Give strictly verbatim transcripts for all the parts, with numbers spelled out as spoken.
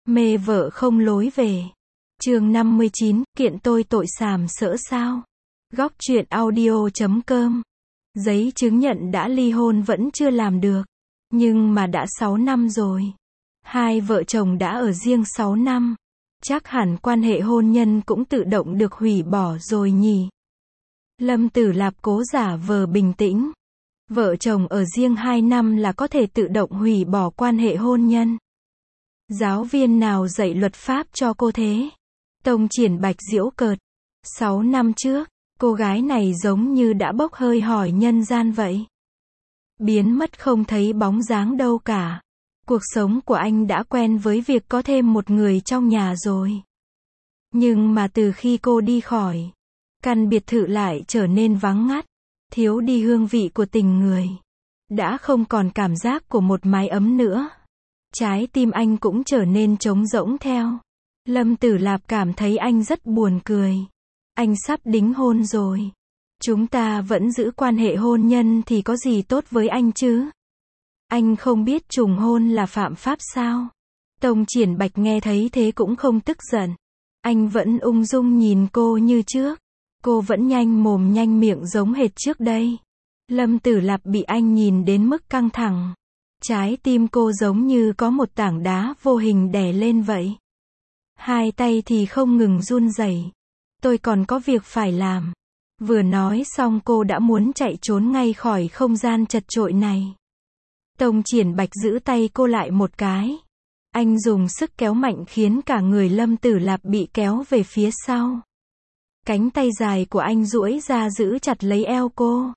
Mê vợ không lối về. Chương năm mươi chín, kiện tôi tội sàm sỡ sao? Góc truyện audio chấm com. Giấy chứng nhận đã ly hôn vẫn chưa làm được. Nhưng mà đã sáu năm rồi. Hai vợ chồng đã ở riêng sáu năm. Chắc hẳn quan hệ hôn nhân cũng tự động được hủy bỏ rồi nhỉ? Lâm Tử Lạp cố giả vờ bình tĩnh. Vợ chồng ở riêng hai năm là có thể tự động hủy bỏ quan hệ hôn nhân. Giáo viên nào dạy luật pháp cho cô thế? Tông Triển Bạch giễu cợt. Sáu năm trước, cô gái này giống như đã bốc hơi hỏi nhân gian vậy. Biến mất không thấy bóng dáng đâu cả. Cuộc sống của anh đã quen với việc có thêm một người trong nhà rồi. Nhưng mà từ khi cô đi khỏi, căn biệt thự lại trở nên vắng ngắt, thiếu đi hương vị của tình người. Đã không còn cảm giác của một mái ấm nữa. Trái tim anh cũng trở nên trống rỗng theo. Lâm Tử Lạp cảm thấy anh rất buồn cười. Anh sắp đính hôn rồi. Chúng ta vẫn giữ quan hệ hôn nhân thì có gì tốt với anh chứ? Anh không biết trùng hôn là phạm pháp sao? Tông Triển Bạch nghe thấy thế cũng không tức giận. Anh vẫn ung dung nhìn cô như trước. Cô vẫn nhanh mồm nhanh miệng giống hệt trước đây. Lâm Tử Lạp bị anh nhìn đến mức căng thẳng. Trái tim cô giống như có một tảng đá vô hình đè lên vậy. Hai tay thì không ngừng run rẩy. Tôi còn có việc phải làm. Vừa nói xong cô đã muốn chạy trốn ngay khỏi không gian chật chội này. Tông Triển Bạch giữ tay cô lại một cái. Anh dùng sức kéo mạnh khiến cả người Lâm Tử Lạp bị kéo về phía sau. Cánh tay dài của anh duỗi ra giữ chặt lấy eo cô.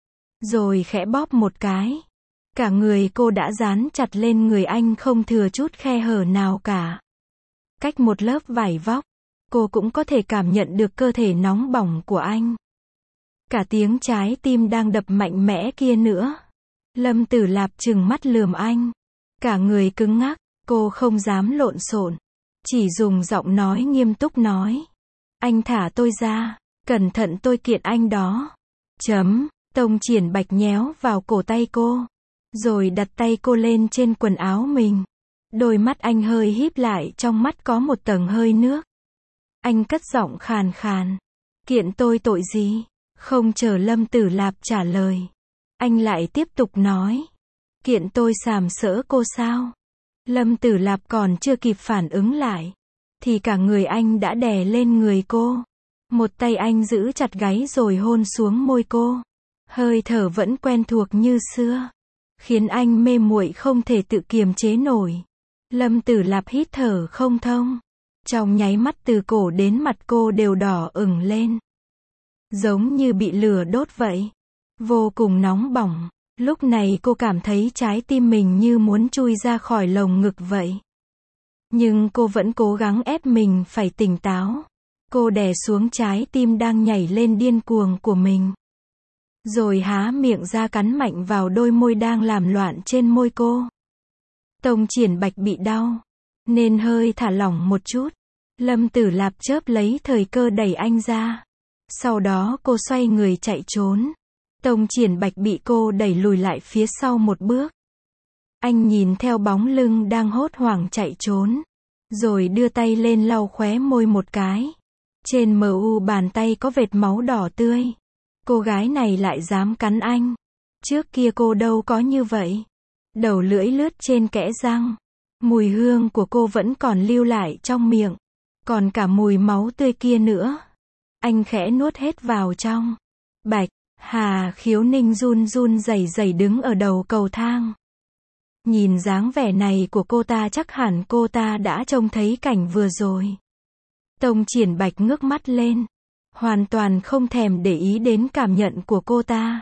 Rồi khẽ bóp một cái. Cả người cô đã dán chặt lên người anh không thừa chút khe hở nào cả. Cách một lớp vải vóc, cô cũng có thể cảm nhận được cơ thể nóng bỏng của anh. Cả tiếng trái tim đang đập mạnh mẽ kia nữa. Lâm Tử Lạp trừng mắt lườm anh. Cả người cứng ngắc, cô không dám lộn xộn. Chỉ dùng giọng nói nghiêm túc nói. Anh thả tôi ra, cẩn thận tôi kiện anh đó. Chấm, Tông Triển Bạch nhéo vào cổ tay cô. Rồi đặt tay cô lên trên quần áo mình. Đôi mắt anh hơi híp lại, trong mắt có một tầng hơi nước. Anh cất giọng khàn khàn. Kiện tôi tội gì? Không chờ Lâm Tử Lạp trả lời. Anh lại tiếp tục nói. Kiện tôi sàm sỡ cô sao? Lâm Tử Lạp còn chưa kịp phản ứng lại. Thì cả người anh đã đè lên người cô. Một tay anh giữ chặt gáy rồi hôn xuống môi cô. Hơi thở vẫn quen thuộc như xưa. Khiến anh mê muội không thể tự kiềm chế nổi. Lâm Tử Lạp hít thở không thông. Trong nháy mắt từ cổ đến mặt cô đều đỏ ửng lên. Giống như bị lửa đốt vậy. Vô cùng nóng bỏng. Lúc này cô cảm thấy trái tim mình như muốn chui ra khỏi lồng ngực vậy. Nhưng cô vẫn cố gắng ép mình phải tỉnh táo. Cô đè xuống trái tim đang nhảy lên điên cuồng của mình. Rồi há miệng ra cắn mạnh vào đôi môi đang làm loạn trên môi cô. Tông Triển Bạch bị đau, nên hơi thả lỏng một chút. Lâm Tử Lạp chớp lấy thời cơ đẩy anh ra. Sau đó cô xoay người chạy trốn. Tông Triển Bạch bị cô đẩy lùi lại phía sau một bước. Anh nhìn theo bóng lưng đang hốt hoảng chạy trốn. Rồi đưa tay lên lau khóe môi một cái. Trên mờ u bàn tay có vệt máu đỏ tươi. Cô gái này lại dám cắn anh. Trước kia cô đâu có như vậy. Đầu lưỡi lướt trên kẽ răng. Mùi hương của cô vẫn còn lưu lại trong miệng. Còn cả mùi máu tươi kia nữa. Anh khẽ nuốt hết vào trong. Bạch, Hà Khiếu Ninh run run rẩy rẩy đứng ở đầu cầu thang. Nhìn dáng vẻ này của cô ta chắc hẳn cô ta đã trông thấy cảnh vừa rồi. Tông Triển Bạch ngước mắt lên. Hoàn toàn không thèm để ý đến cảm nhận của cô ta.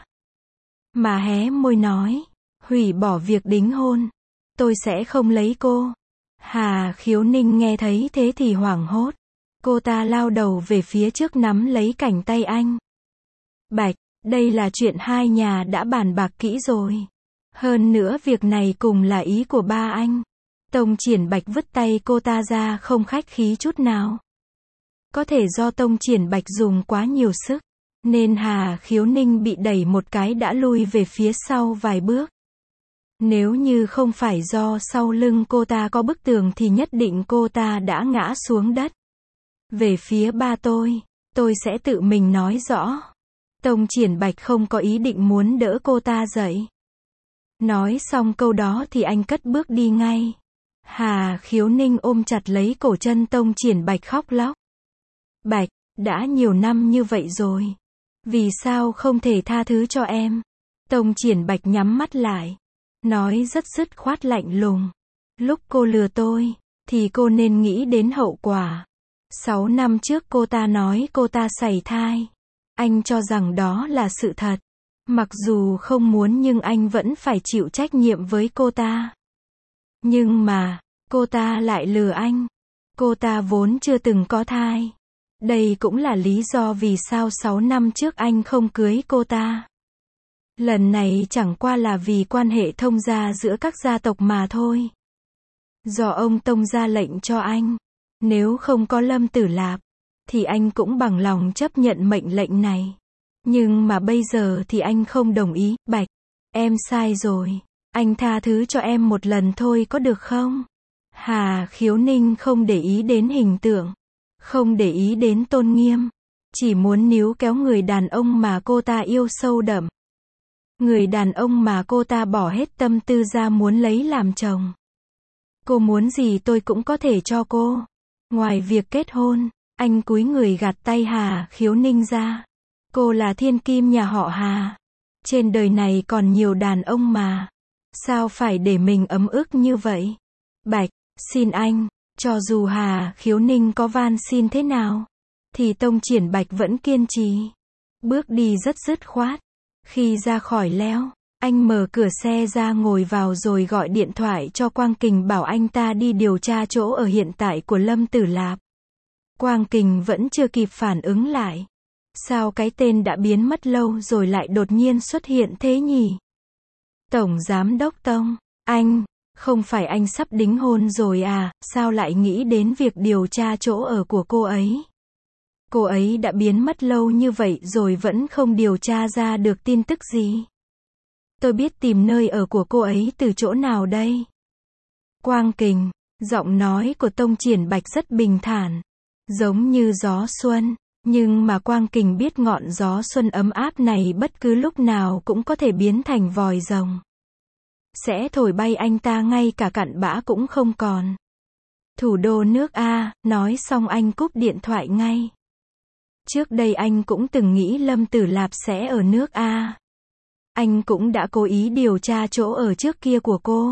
Mà hé môi nói. Hủy bỏ việc đính hôn. Tôi sẽ không lấy cô. Hà Khiếu Ninh nghe thấy thế thì hoảng hốt. Cô ta lao đầu về phía trước nắm lấy cánh tay anh. Bạch, đây là chuyện hai nhà đã bàn bạc kỹ rồi. Hơn nữa việc này cùng là ý của ba anh. Tông Triển Bạch vứt tay cô ta ra không khách khí chút nào. Có thể do Tông Triển Bạch dùng quá nhiều sức, nên Hà Khiếu Ninh bị đẩy một cái đã lui về phía sau vài bước. Nếu như không phải do sau lưng cô ta có bức tường thì nhất định cô ta đã ngã xuống đất. Về phía ba tôi, tôi sẽ tự mình nói rõ. Tông Triển Bạch không có ý định muốn đỡ cô ta dậy. Nói xong câu đó thì anh cất bước đi ngay. Hà Khiếu Ninh ôm chặt lấy cổ chân Tông Triển Bạch khóc lóc. Bạch, đã nhiều năm như vậy rồi. Vì sao không thể tha thứ cho em? Tông Triển Bạch nhắm mắt lại. Nói rất dứt khoát lạnh lùng. Lúc cô lừa tôi, thì cô nên nghĩ đến hậu quả. Sáu năm trước cô ta nói cô ta sảy thai. Anh cho rằng đó là sự thật. Mặc dù không muốn nhưng anh vẫn phải chịu trách nhiệm với cô ta. Nhưng mà, cô ta lại lừa anh. Cô ta vốn chưa từng có thai. Đây cũng là lý do vì sao sáu năm trước anh không cưới cô ta. Lần này chẳng qua là vì quan hệ thông gia giữa các gia tộc mà thôi. Do ông Tông ra lệnh cho anh. Nếu không có Lâm Tử Lạp, thì anh cũng bằng lòng chấp nhận mệnh lệnh này. Nhưng mà bây giờ thì anh không đồng ý. Bạch, em sai rồi. Anh tha thứ cho em một lần thôi có được không? Hà Khiếu Ninh không để ý đến hình tượng. Không để ý đến tôn nghiêm. Chỉ muốn níu kéo người đàn ông mà cô ta yêu sâu đậm. Người đàn ông mà cô ta bỏ hết tâm tư ra muốn lấy làm chồng. Cô muốn gì tôi cũng có thể cho cô. Ngoài việc kết hôn, anh cúi người gạt tay Hà Khiếu Ninh ra. Cô là thiên kim nhà họ Hà. Trên đời này còn nhiều đàn ông mà. Sao phải để mình ấm ức như vậy? Bạch, xin anh, cho dù Hà Khiếu Ninh có van xin thế nào, thì Tông Triển Bạch vẫn kiên trì. Bước đi rất dứt khoát. Khi ra khỏi leo, anh mở cửa xe ra ngồi vào rồi gọi điện thoại cho Quang Kình bảo anh ta đi điều tra chỗ ở hiện tại của Lâm Tử Lạp. Quang Kình vẫn chưa kịp phản ứng lại. Sao cái tên đã biến mất lâu rồi lại đột nhiên xuất hiện thế nhỉ? Tổng Giám Đốc Tông, anh, không phải anh sắp đính hôn rồi à, sao lại nghĩ đến việc điều tra chỗ ở của cô ấy? Cô ấy đã biến mất lâu như vậy rồi vẫn không điều tra ra được tin tức gì. Tôi biết tìm nơi ở của cô ấy từ chỗ nào đây? Quang Kình, giọng nói của Tông Triển Bạch rất bình thản, giống như gió xuân, nhưng mà Quang Kình biết ngọn gió xuân ấm áp này bất cứ lúc nào cũng có thể biến thành vòi rồng. Sẽ thổi bay anh ta ngay cả cặn bã cũng không còn. Thủ đô nước A, nói xong anh cúp điện thoại ngay. Trước đây anh cũng từng nghĩ Lâm Tử Lạp sẽ ở nước A. Anh cũng đã cố ý điều tra chỗ ở trước kia của cô.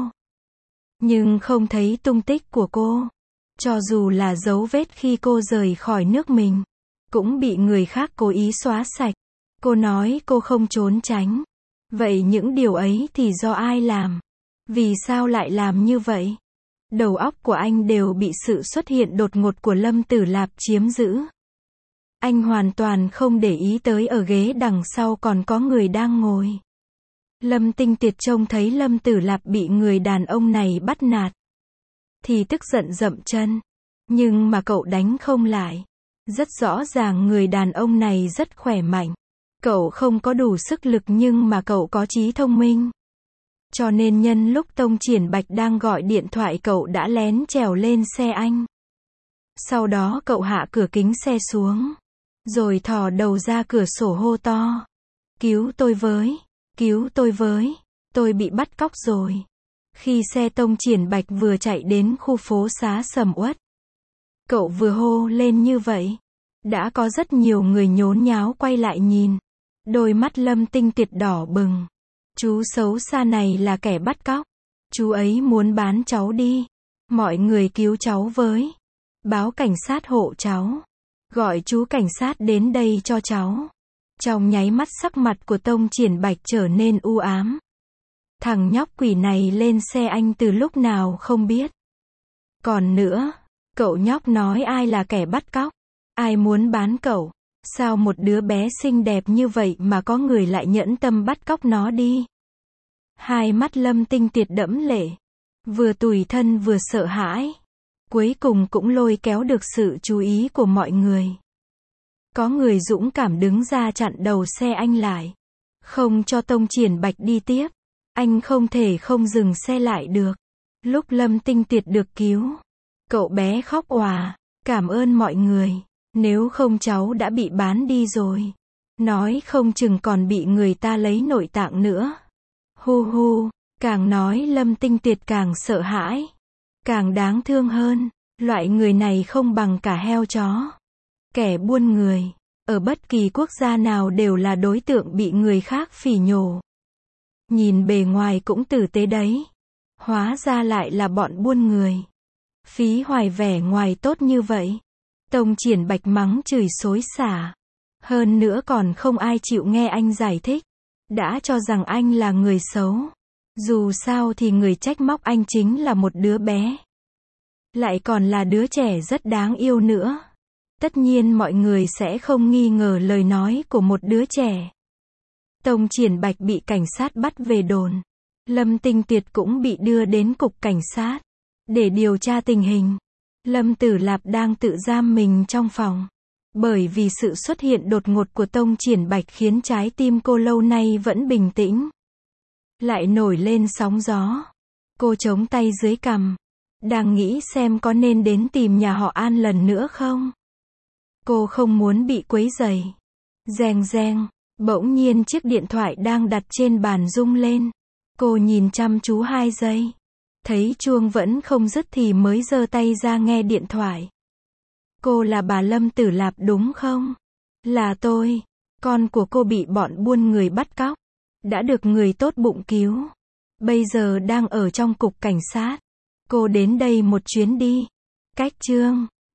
Nhưng không thấy tung tích của cô. Cho dù là dấu vết khi cô rời khỏi nước mình, cũng bị người khác cố ý xóa sạch. Cô nói cô không trốn tránh. Vậy những điều ấy thì do ai làm? Vì sao lại làm như vậy? Đầu óc của anh đều bị sự xuất hiện đột ngột của Lâm Tử Lạp chiếm giữ. Anh hoàn toàn không để ý tới ở ghế đằng sau còn có người đang ngồi. Lâm Tinh Tiệt trông thấy Lâm Tử Lạp bị người đàn ông này bắt nạt, thì tức giận dậm chân. Nhưng mà cậu đánh không lại. Rất rõ ràng người đàn ông này rất khỏe mạnh. Cậu không có đủ sức lực nhưng mà cậu có trí thông minh. Cho nên nhân lúc Tông Triển Bạch đang gọi điện thoại cậu đã lén trèo lên xe anh. Sau đó cậu hạ cửa kính xe xuống. Rồi thò đầu ra cửa sổ hô to. Cứu tôi với, cứu tôi với, tôi bị bắt cóc rồi. Khi xe Tông Triển Bạch vừa chạy đến khu phố xá sầm uất, cậu vừa hô lên như vậy, đã có rất nhiều người nhốn nháo quay lại nhìn. Đôi mắt Lâm Tinh Tiệt đỏ bừng. Chú xấu xa này là kẻ bắt cóc. Chú ấy muốn bán cháu đi. Mọi người cứu cháu với. Báo cảnh sát hộ cháu. Gọi chú cảnh sát đến đây cho cháu. Trong nháy mắt sắc mặt của Tông Triển Bạch trở nên u ám. Thằng nhóc quỷ này lên xe anh từ lúc nào không biết. Còn nữa, cậu nhóc nói ai là kẻ bắt cóc? Ai muốn bán cậu? Sao một đứa bé xinh đẹp như vậy mà có người lại nhẫn tâm bắt cóc nó đi? Hai mắt Lâm Tinh Tiệt đẫm lệ. Vừa tủi thân vừa sợ hãi. Cuối cùng cũng lôi kéo được sự chú ý của mọi người. Có người dũng cảm đứng ra chặn đầu xe anh lại. Không cho Tông Triển Bạch đi tiếp. Anh không thể không dừng xe lại được. Lúc Lâm Tinh Tiệt được cứu, cậu bé khóc òa, cảm ơn mọi người, nếu không cháu đã bị bán đi rồi. Nói không chừng còn bị người ta lấy nội tạng nữa. Hu hu, càng nói Lâm Tinh Tiệt càng sợ hãi, càng đáng thương hơn, loại người này không bằng cả heo chó. Kẻ buôn người, ở bất kỳ quốc gia nào đều là đối tượng bị người khác phỉ nhổ. Nhìn bề ngoài cũng tử tế đấy, hóa ra lại là bọn buôn người. Phí hoài vẻ ngoài tốt như vậy. Tông Triển Bạch mắng chửi xối xả. Hơn nữa còn không ai chịu nghe anh giải thích. Đã cho rằng anh là người xấu. Dù sao thì người trách móc anh chính là một đứa bé. Lại còn là đứa trẻ rất đáng yêu nữa. Tất nhiên mọi người sẽ không nghi ngờ lời nói của một đứa trẻ. Tông Triển Bạch bị cảnh sát bắt về đồn. Lâm Tinh Tiệt cũng bị đưa đến cục cảnh sát để điều tra tình hình. Lâm Tử Lạp đang tự giam mình trong phòng. Bởi vì sự xuất hiện đột ngột của Tông Triển Bạch khiến trái tim cô lâu nay vẫn bình tĩnh lại nổi lên sóng gió. Cô chống tay dưới cằm, đang nghĩ xem có nên đến tìm nhà họ An lần nữa không. Cô không muốn bị quấy rầy. Reng reng, bỗng nhiên chiếc điện thoại đang đặt trên bàn rung lên. Cô nhìn chăm chú hai giây, thấy chuông vẫn không dứt thì mới giơ tay ra nghe điện thoại. Cô là bà Lâm Tử Lạp đúng không? Là tôi. Con của cô bị bọn buôn người bắt cóc. Đã được người tốt bụng cứu. Bây giờ đang ở trong cục cảnh sát. Cô đến đây một chuyến đi. Cách Trương.